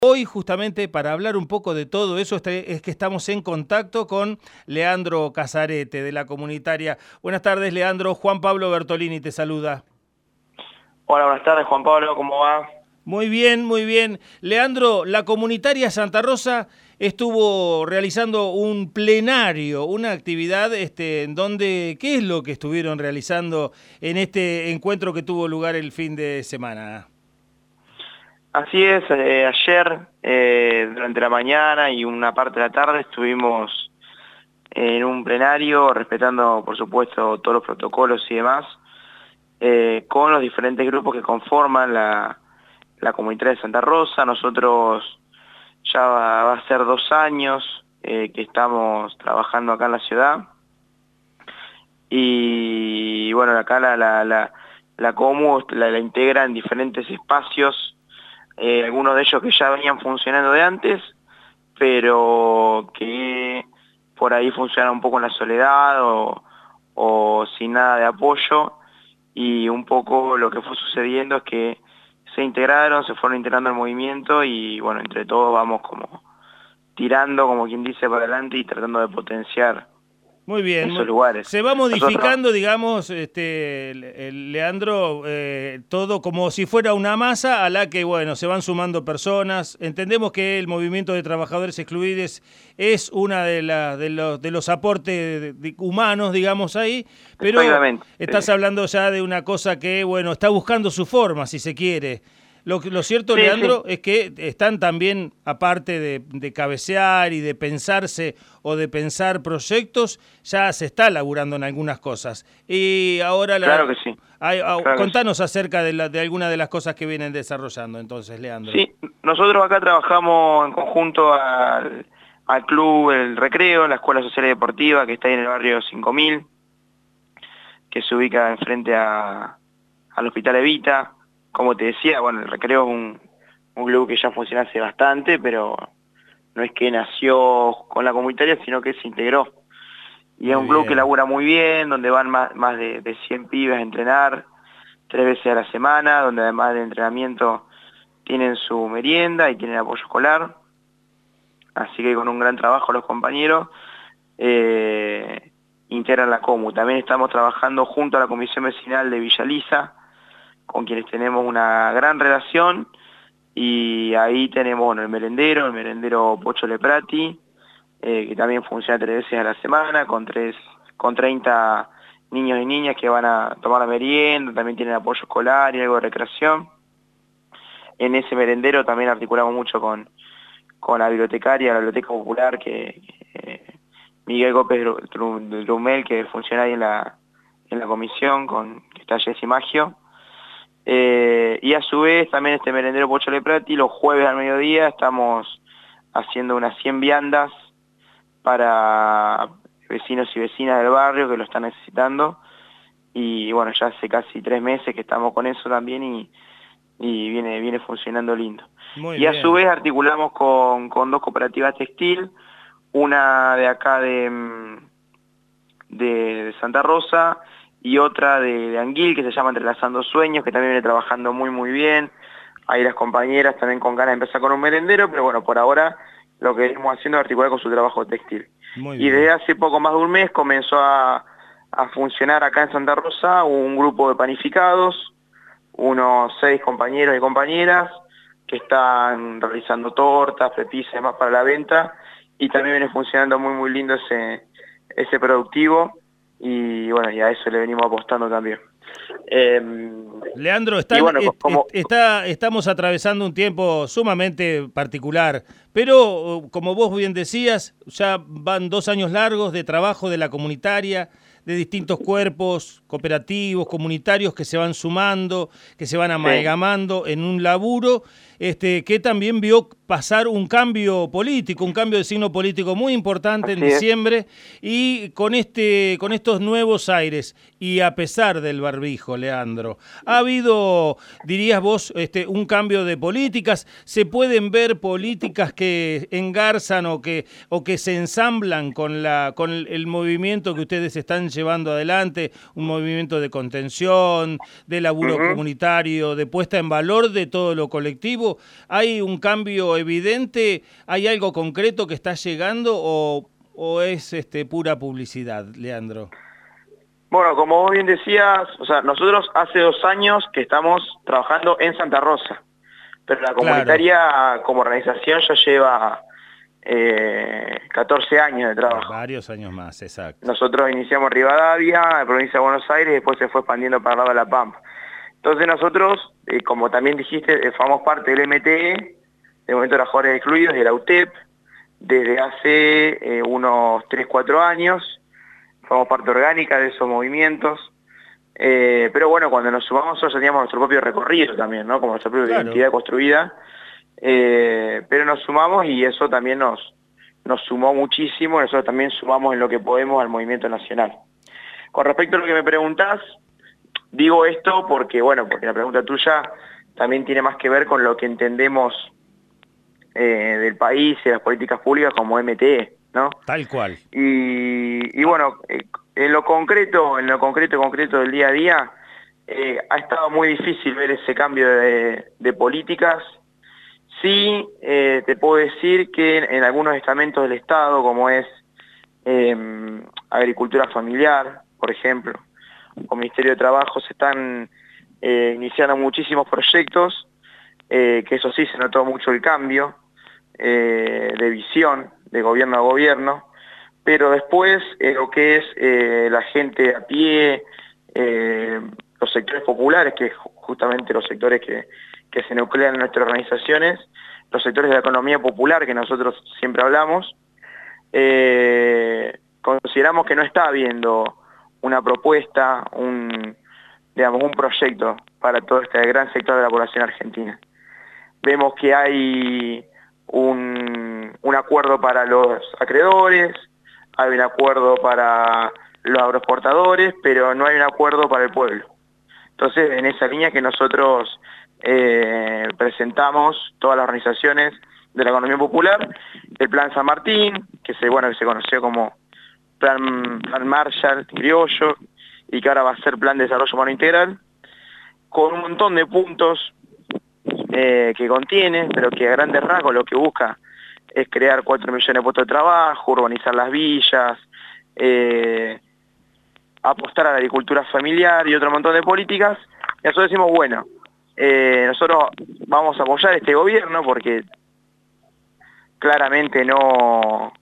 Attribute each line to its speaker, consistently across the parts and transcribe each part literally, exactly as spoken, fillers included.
Speaker 1: Hoy, justamente para hablar un poco de todo eso, es que estamos en contacto con Leandro Casarete, de la Comunitaria. Buenas tardes, Leandro. Juan Pablo Bertolini te saluda.
Speaker 2: Hola, buenas tardes, Juan Pablo, ¿cómo va?
Speaker 1: Muy bien, muy bien. Leandro, la Comunitaria Santa Rosa estuvo realizando un plenario, una actividad este, en donde, ¿qué es lo que estuvieron realizando en este encuentro que tuvo lugar el fin de semana?
Speaker 2: Así es, eh, ayer eh, durante la mañana y una parte de la tarde estuvimos en un plenario respetando, por supuesto, todos los protocolos y demás, eh, con los diferentes grupos que conforman la, la comunidad de Santa Rosa. Nosotros ya va, va a ser dos años eh, que estamos trabajando acá en la ciudad y bueno, acá la, la, la, la Comu la, la integra en diferentes espacios. Eh, algunos de ellos que ya venían funcionando de antes, pero que por ahí funcionan un poco en la soledad o, o sin nada de apoyo, y un poco lo que fue sucediendo es que se integraron, se fueron integrando al movimiento y bueno, entre todos vamos como tirando, como quien dice, para adelante y tratando de potenciar
Speaker 1: Muy bien,
Speaker 2: esos
Speaker 1: muy-
Speaker 2: lugares.
Speaker 1: se va
Speaker 2: Nosotros,
Speaker 1: modificando, digamos, este, el- el Leandro, eh, todo como si fuera una masa a la que, bueno, se van sumando personas. Entendemos que el movimiento de trabajadores excluidos es una de, la, de, los, de los aportes de- de- humanos, digamos, ahí, pero
Speaker 2: exactamente,
Speaker 1: estás hablando ya de una cosa que, bueno, está buscando su forma, si se quiere. Lo, que- lo cierto,
Speaker 2: sí, sí,
Speaker 1: Leandro, es que están también, aparte de, de cabecear y de pensarse o de pensar proyectos, ya se está laburando en algunas cosas. Y ahora, la,
Speaker 2: claro que sí,
Speaker 1: hay- ah,
Speaker 2: claro que sí.
Speaker 1: contanos acerca de, la, de alguna de las cosas que vienen desarrollando, entonces, Leandro.
Speaker 2: Sí, nosotros acá trabajamos en conjunto al, al club El Recreo, la Escuela Social y Deportiva, que está ahí en el barrio cinco mil, que se ubica enfrente a, al Hospital Evita. Como te decía, bueno, El Recreo es un, un club que ya funciona hace bastante, pero no es que nació con la comunitaria, sino que se integró. Y es
Speaker 1: Muy
Speaker 2: un club que
Speaker 1: bien.
Speaker 2: labura muy bien, donde van más, más de, de cien pibes a entrenar tres veces a la semana, donde además de entrenamiento tienen su merienda y tienen apoyo escolar. Así que con un gran trabajo los compañeros eh, integran la Comu. También estamos trabajando junto a la Comisión Vecinal de Villa Lisa, con quienes tenemos una gran relación, y ahí tenemos bueno, el merendero, el merendero Pocho Leprati, eh, que también funciona tres veces a la semana, con, tres, con treinta niños y niñas que van a tomar la merienda, también tienen apoyo escolar y algo de recreación. En ese merendero también articulamos mucho con con la bibliotecaria, la Biblioteca Popular, que, que Miguel Gómez Drumel, que funciona ahí en la, en la comisión, con, que está Jessy Maggio. Eh, y a su vez también este merendero Pocho Leprati, los jueves al mediodía estamos haciendo unas cien viandas para vecinos y vecinas del barrio que lo están necesitando. Y bueno, ya hace casi tres meses que estamos con eso también y, y viene, viene funcionando lindo.
Speaker 1: Muy
Speaker 2: Y a su
Speaker 1: bien.
Speaker 2: vez articulamos con, con dos cooperativas textil, una de acá de, de, de Santa Rosa y otra de, de Anguil, que se llama Entrelazando Sueños, que también viene trabajando muy muy bien. Ahí las compañeras también con ganas de empezar con un merendero, pero bueno, por ahora lo que venimos haciendo es articular con su trabajo textil.
Speaker 1: Muy
Speaker 2: Y desde
Speaker 1: bien.
Speaker 2: hace poco más de un mes comenzó a, a funcionar acá en Santa Rosa un grupo de panificados, unos seis compañeros y compañeras que están realizando tortas, pepitas y demás para la venta, y también viene funcionando muy muy lindo ese, ese productivo, y bueno, y a eso le venimos apostando también. Eh,
Speaker 1: Leandro,
Speaker 2: y
Speaker 1: están,
Speaker 2: bueno, co-
Speaker 1: est- est-
Speaker 2: como...
Speaker 1: está, estamos atravesando un tiempo sumamente particular, pero como vos bien decías, ya van dos años largos de trabajo de la comunitaria, de distintos cuerpos cooperativos, comunitarios que se van sumando, que se van
Speaker 2: Sí,
Speaker 1: amalgamando en un laburo este, que también vio pasar un cambio político, un cambio de signo político muy importante en
Speaker 2: así es.
Speaker 1: diciembre, y con, este, con estos nuevos aires, y a pesar del barbijo, Leandro, ha habido, dirías vos, este, un cambio de políticas. Se pueden ver políticas que engarzan o que, o que se ensamblan con, la, con el movimiento que ustedes están llevando adelante, un movimiento de contención, de laburo
Speaker 2: Ujú.
Speaker 1: comunitario, de puesta en valor de todo lo colectivo. Hay un cambio evidente? ¿Hay algo concreto que está llegando o, o es este, pura publicidad, Leandro?
Speaker 2: Bueno, como vos bien decías, o sea, nosotros hace dos años que estamos trabajando en Santa Rosa, pero la comunitaria claro. como organización ya lleva eh, catorce años de trabajo.
Speaker 1: Varios años más, exacto.
Speaker 2: Nosotros iniciamos en Rivadavia, en la provincia de Buenos Aires, y después se fue expandiendo para el lado de La Pampa. Entonces nosotros, eh, como también dijiste, eh, formamos parte del M T E, del Movimiento de Trabajadores Excluidos, de la U T E P, desde hace eh, unos tres, cuatro años. Formamos parte orgánica de esos movimientos, eh, pero bueno, cuando nos sumamos nosotros teníamos nuestro propio recorrido también, ¿no? Como nuestra propia claro. identidad construida, eh, pero nos sumamos y eso también nos, nos sumó muchísimo, nosotros también sumamos en lo que podemos al movimiento nacional. Con respecto a lo que me preguntás, digo esto porque, bueno, porque la pregunta tuya también tiene más que ver con lo que entendemos eh, del país y de las políticas públicas como M T E, ¿no?
Speaker 1: Tal cual.
Speaker 2: Y, y bueno, eh, en lo concreto, en lo concreto, concreto del día a día, eh, ha estado muy difícil ver ese cambio de, de políticas. Sí, eh, te puedo decir que en, en algunos estamentos del Estado, como es eh, agricultura familiar, por ejemplo, o Ministerio de Trabajo, se están eh, iniciando muchísimos proyectos, eh, que eso sí se notó mucho el cambio eh, de visión, de gobierno a gobierno, pero después eh, lo que es eh, la gente a pie, eh, los sectores populares, que es justamente los sectores que, que se nuclean en nuestras organizaciones, los sectores de la economía popular que nosotros siempre hablamos, eh, consideramos que no está habiendo una propuesta, un, digamos, un proyecto para todo este gran sector de la población argentina. Vemos que hay Un, un acuerdo para los acreedores, hay un acuerdo para los agroexportadores, pero no hay un acuerdo para el pueblo. Entonces, en esa línea que nosotros eh, presentamos todas las organizaciones de la economía popular, el Plan San Martín, que se, bueno, que se conoció como Plan, Plan Marshall criollo, y que ahora va a ser Plan de Desarrollo Humano Integral, con un montón de puntos Eh, que contiene, pero que a grandes rasgos lo que busca es crear cuatro millones de puestos de trabajo, urbanizar las villas, eh, apostar a la agricultura familiar y otro montón de políticas. Y nosotros decimos, bueno, eh, nosotros vamos a apoyar este gobierno porque claramente no,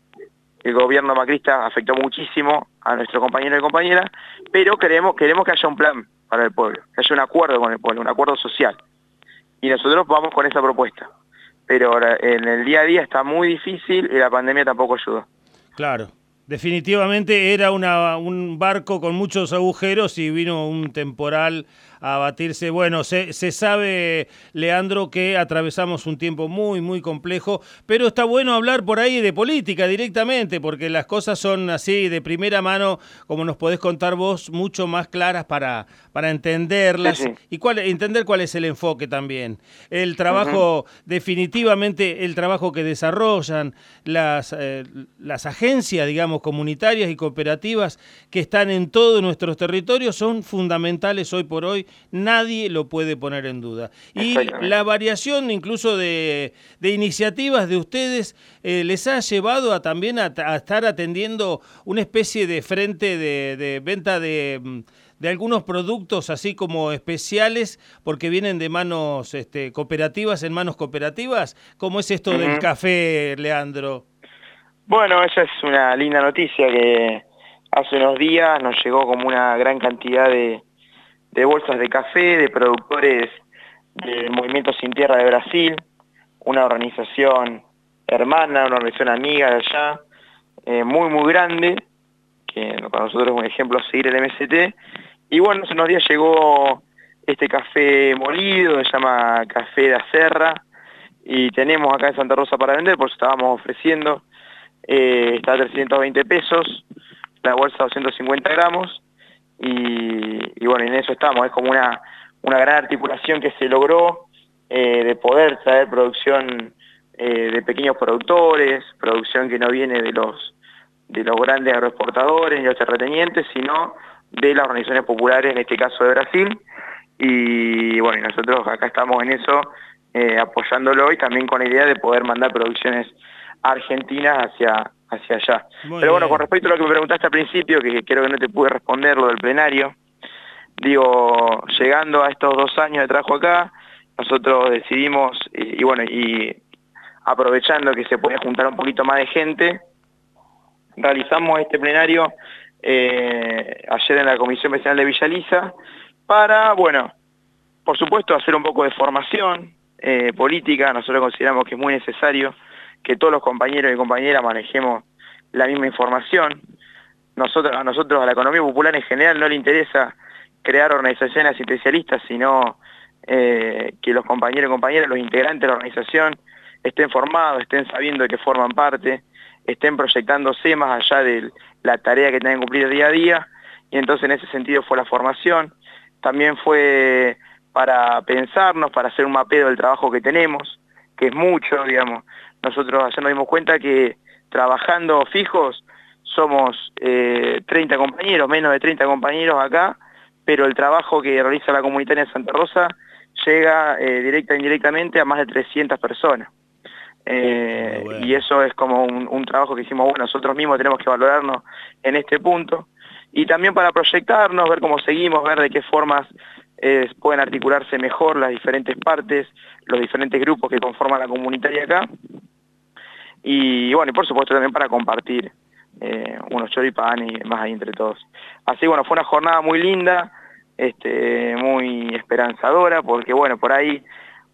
Speaker 2: el gobierno macrista afectó muchísimo a nuestros compañeros y compañeras, pero queremos, queremos que haya un plan para el pueblo, que haya un acuerdo con el pueblo, un acuerdo social. Y nosotros vamos con esa propuesta. Pero en el día a día está muy difícil y la pandemia tampoco ayudó.
Speaker 1: Claro. Definitivamente era una, un barco con muchos agujeros y vino un temporal a batirse. Bueno, se, se sabe, Leandro, que atravesamos un tiempo muy, muy complejo, pero está bueno hablar por ahí de política directamente, porque las cosas son así de primera mano, como nos podés contar vos, mucho más claras para, para entenderlas sí, sí. y cuál, entender cuál es el enfoque también. El trabajo, uh-huh. definitivamente el trabajo que desarrollan las, eh, las agencias, digamos, comunitarias y cooperativas que están en todos nuestros territorios son fundamentales hoy por hoy, nadie lo puede poner en duda. Y la variación incluso de, de iniciativas de ustedes eh, les ha llevado a también a, a estar atendiendo una especie de frente de, de venta de... de algunos productos así como especiales porque vienen de manos este, cooperativas en manos cooperativas. ¿Cómo es esto uh-huh. del café, Leandro?
Speaker 2: Bueno, esa es una linda noticia que hace unos días nos llegó como una gran cantidad de, de bolsas de café de productores del Movimiento Sin Tierra de Brasil, una organización hermana, una organización amiga de allá, eh, muy muy grande, que para nosotros es un ejemplo a seguir el M S T. Y bueno, hace unos días llegó este café molido, se llama Café de Acerra, y tenemos acá en Santa Rosa para vender, por eso estábamos ofreciendo. Eh, está a trescientos veinte pesos, la bolsa doscientos cincuenta gramos, y, y bueno, en eso estamos, es como una, una gran articulación que se logró eh, de poder traer producción eh, de pequeños productores, producción que no viene de los, de los grandes agroexportadores ni los terratenientes, sino de las organizaciones populares, en este caso de Brasil, y bueno, y nosotros acá estamos en eso, eh, apoyándolo y también con la idea de poder mandar producciones argentinas hacia, hacia allá.
Speaker 1: Muy
Speaker 2: Pero bueno,
Speaker 1: bien.
Speaker 2: con respecto a lo que me preguntaste al principio, que creo que no te pude responder, lo del plenario, digo, llegando a estos dos años de trabajo acá, nosotros decidimos, y, y bueno, y aprovechando que se podía juntar un poquito más de gente, realizamos este plenario eh, ayer en la Comisión Vecinal de Villa Elisa para, bueno, por supuesto hacer un poco de formación eh, política. Nosotros consideramos que es muy necesario que todos los compañeros y compañeras manejemos la misma información. Nosotros, a nosotros, a la economía popular en general, no le interesa crear organizaciones especialistas, sino eh, que los compañeros y compañeras, los integrantes de la organización, estén formados, estén sabiendo de que forman parte, estén proyectándose más allá de la tarea que tengan que cumplir día a día, y entonces en ese sentido fue la formación. También fue para pensarnos, para hacer un mapeo del trabajo que tenemos, que es mucho, digamos. Nosotros ayer nos dimos cuenta que trabajando fijos somos eh, treinta compañeros, menos de treinta compañeros acá, pero el trabajo que realiza la comunitaria de Santa Rosa llega eh, directa e indirectamente a más de trescientas personas. Eh, bueno. Y eso es como un, un trabajo que hicimos, bueno, nosotros mismos tenemos que valorarnos en este punto, y también para proyectarnos, ver cómo seguimos, ver de qué formas eh, pueden articularse mejor las diferentes partes, los diferentes grupos que conforman la comunitaria acá, y bueno, y por supuesto también para compartir eh, unos choripanes y demás ahí entre todos. Así bueno, fue una jornada muy linda, este, muy esperanzadora, porque bueno, por ahí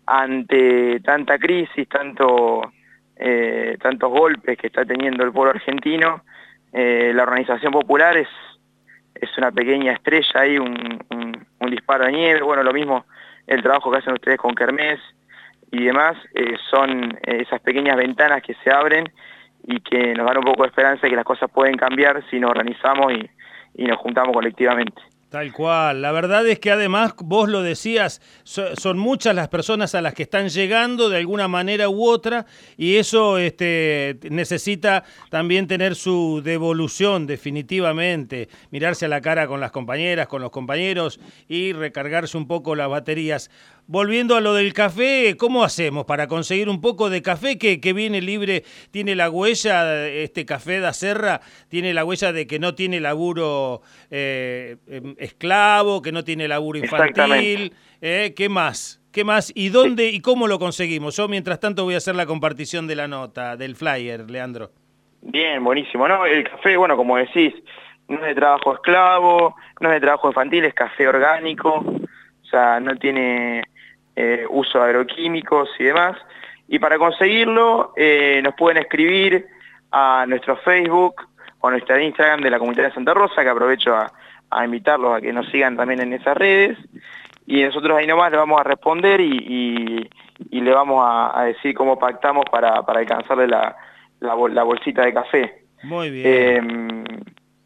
Speaker 2: ante tanta crisis, tanto, eh, tantos golpes que está teniendo el pueblo argentino, eh, la organización popular es, es una pequeña estrella ahí, un, un, un disparo de nieve. Bueno, lo mismo el trabajo que hacen ustedes con Kermés y demás, eh, son esas pequeñas ventanas que se abren y que nos dan un poco de esperanza de que las cosas pueden cambiar si nos organizamos y, y nos juntamos colectivamente.
Speaker 1: Tal cual. La verdad es que además, vos lo decías, so, son muchas las personas a las que están llegando de alguna manera u otra, y eso este, necesita también tener su devolución definitivamente, mirarse a la cara con las compañeras, con los compañeros y recargarse un poco las baterías. Volviendo a lo del café, ¿cómo hacemos para conseguir un poco de café que, que viene libre? Tiene la huella, este café da Serra, tiene la huella de que no tiene laburo eh, esclavo, que no tiene laburo infantil. Eh, ¿Qué más? ¿Qué más? ¿Y dónde y cómo lo conseguimos? Yo, mientras tanto, voy a hacer la compartición de la nota, del flyer, Leandro.
Speaker 2: Bien, buenísimo. No, el café, bueno, como decís, no es de trabajo esclavo, no es de trabajo infantil, es café orgánico, o sea, no tiene Eh, uso de agroquímicos y demás. Y para conseguirlo eh, nos pueden escribir a nuestro Facebook o a nuestra Instagram de la Comunitaria de Santa Rosa, que aprovecho a, a invitarlos a que nos sigan también en esas redes, y nosotros ahí nomás le vamos a responder y, y, y le vamos a, a decir cómo pactamos para, para alcanzarle la, la, bol, la bolsita de café.
Speaker 1: Muy bien.
Speaker 2: Eh,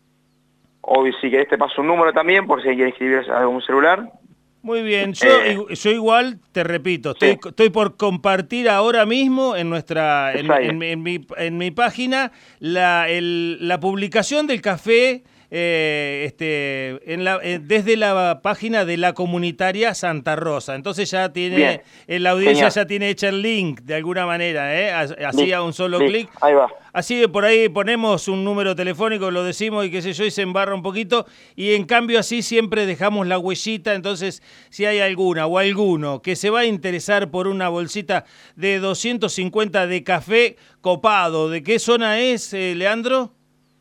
Speaker 2: obvio, si querés te paso un número también por si quieres escribir a algún celular.
Speaker 1: Muy bien, yo,
Speaker 2: eh,
Speaker 1: yo igual, te repito, estoy, sí. estoy por compartir ahora mismo en nuestra en, en, en, mi, en mi página la, el, la publicación del café eh, este, en la, eh, desde la página de la comunitaria Santa Rosa. Entonces ya tiene, en la audiencia Genial. ya tiene hecha el link de alguna manera, ¿eh? así Listo. a un solo clic.
Speaker 2: Ahí va.
Speaker 1: Así que por ahí ponemos un número telefónico, lo decimos y qué sé yo, y se embarra un poquito, y en cambio así siempre dejamos la huellita. Entonces si hay alguna o alguno que se va a interesar por una bolsita de doscientos cincuenta de café copado, ¿de qué zona es, eh, Leandro?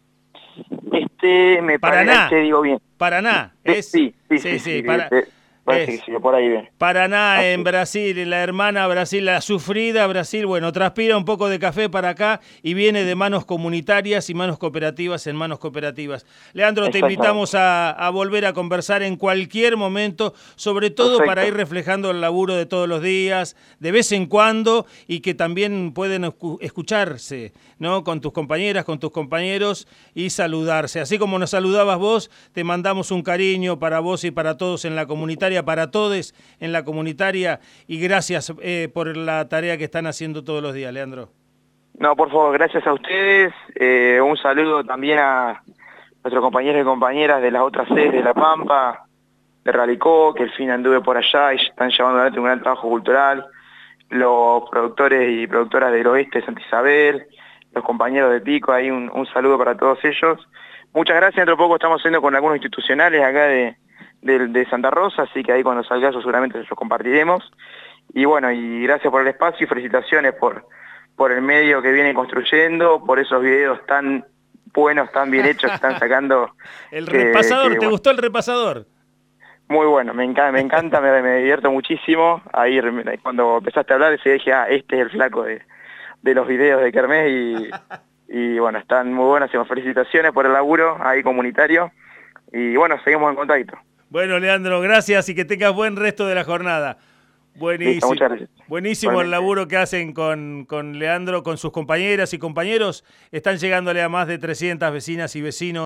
Speaker 2: Este, me
Speaker 1: Paraná.
Speaker 2: Te digo bien.
Speaker 1: Paraná. ¿Es?
Speaker 2: Sí, sí,
Speaker 1: sí.
Speaker 2: sí,
Speaker 1: sí,
Speaker 2: sí
Speaker 1: para...
Speaker 2: sí. Parece que sí, por ahí bien.
Speaker 1: Paraná,
Speaker 2: Así.
Speaker 1: en Brasil, en la hermana Brasil, la sufrida Brasil, bueno, transpira un poco de café para acá y viene de manos comunitarias y manos cooperativas en manos cooperativas. Leandro, te invitamos a, a volver a conversar en cualquier momento, sobre todo Perfecto. para ir reflejando el laburo de todos los días, de vez en cuando, y que también pueden escucharse, ¿no? Con tus compañeras, con tus compañeros, y saludarse. Así como nos saludabas vos, te mandamos un cariño para vos y para todos en la comunitaria, para todos en la comunitaria, y gracias eh, por la tarea que están haciendo todos los días, Leandro.
Speaker 2: No, por favor, gracias a ustedes. Eh, un saludo también a nuestros compañeros y compañeras de las otras sedes de La Pampa, de Ralicó, que al fin anduve por allá y están llevando adelante un gran trabajo cultural. los productores y productoras del oeste de Santa Isabel, los compañeros de Pico, ahí un, un saludo para todos ellos. Muchas gracias, dentro de poco estamos haciendo con algunos institucionales acá de, de, de Santa Rosa, así que ahí cuando salga eso seguramente los compartiremos. Y bueno, y gracias por el espacio y felicitaciones por, por el medio que vienen construyendo, por esos videos tan buenos, tan bien hechos que están sacando.
Speaker 1: El
Speaker 2: que,
Speaker 1: repasador,
Speaker 2: que,
Speaker 1: ¿te
Speaker 2: bueno,
Speaker 1: gustó el repasador?
Speaker 2: muy bueno, me encanta, me, encanta, me, me divierto muchísimo. Ahí cuando empezaste a hablar, ese dije, ah, este es el flaco de, de los videos de Kermés y, y bueno, están muy buenas, felicitaciones por el laburo ahí comunitario y bueno, seguimos en contacto.
Speaker 1: Bueno, Leandro, gracias y que tengas buen resto de la jornada. Buenísimo.
Speaker 2: Listo, muchas gracias.
Speaker 1: Buenísimo
Speaker 2: Bueno,
Speaker 1: el laburo que hacen con, con Leandro, con sus compañeras y compañeros. Están llegándole a más de trescientas vecinas y vecinos.